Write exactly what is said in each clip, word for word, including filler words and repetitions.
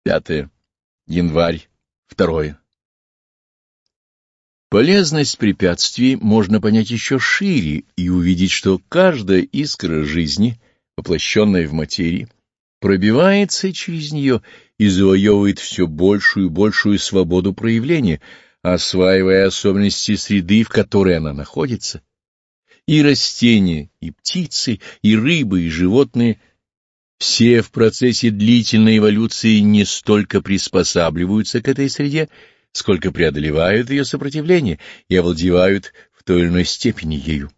Пятое. Январь. Второе. Полезность препятствий можно понять еще шире и увидеть, что каждая искра жизни, воплощенная в материи, пробивается через нее и завоевывает все большую и большую свободу проявления, осваивая особенности среды, в которой она находится. И растения, и птицы, и рыбы, и животные — все в процессе длительной эволюции не столько приспосабливаются к этой среде, сколько преодолевают ее сопротивление и овладевают в той или иной степени ею.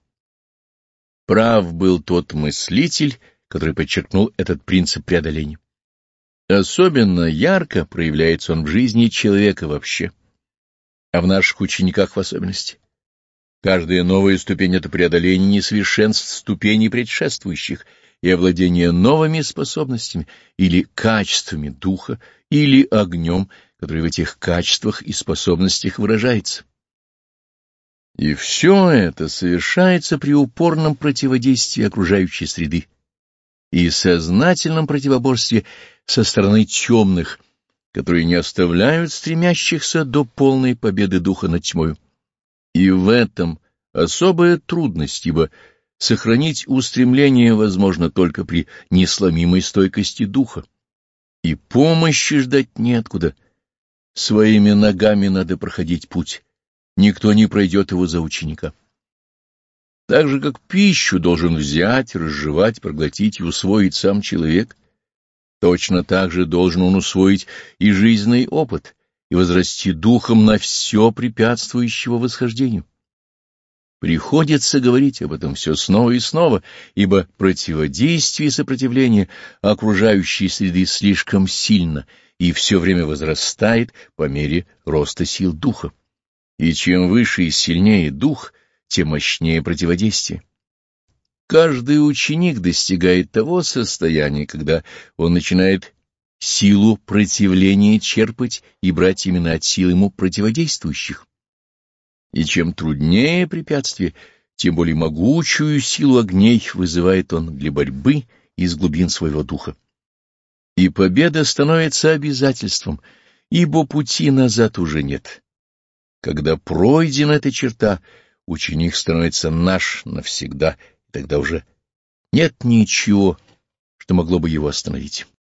Прав был тот мыслитель, который подчеркнул этот принцип преодоления. Особенно ярко проявляется он в жизни человека вообще, а в наших учениках в особенности. Каждая новая ступень — это преодоление несовершенств ступеней предшествующих и овладение новыми способностями или качествами духа, или огнем, который в этих качествах и способностях выражается. И все это совершается при упорном противодействии окружающей среды и сознательном противоборстве со стороны темных, которые не оставляют стремящихся до полной победы духа над тьмою. И в этом особая трудность, ибо сохранить устремление возможно только при несломимой стойкости духа, и помощи ждать неоткуда. Своими ногами надо проходить путь, никто не пройдет его за ученика. Так же, как пищу должен взять, разжевать, проглотить и усвоить сам человек, точно так же должен он усвоить и жизненный опыт, и возрасти духом на все препятствующего восхождению. Приходится говорить об этом все снова и снова, ибо противодействие и сопротивление окружающей среды слишком сильно и все время возрастает по мере роста сил духа. И чем выше и сильнее дух, тем мощнее противодействие. Каждый ученик достигает того состояния, когда он начинает силу противления черпать и брать именно от сил ему противодействующих. И чем труднее препятствие, тем более могучую силу огней вызывает он для борьбы из глубин своего духа. И победа становится обязательством, ибо пути назад уже нет. Когда пройдена эта черта, ученик становится наш навсегда, и тогда уже нет ничего, что могло бы его остановить.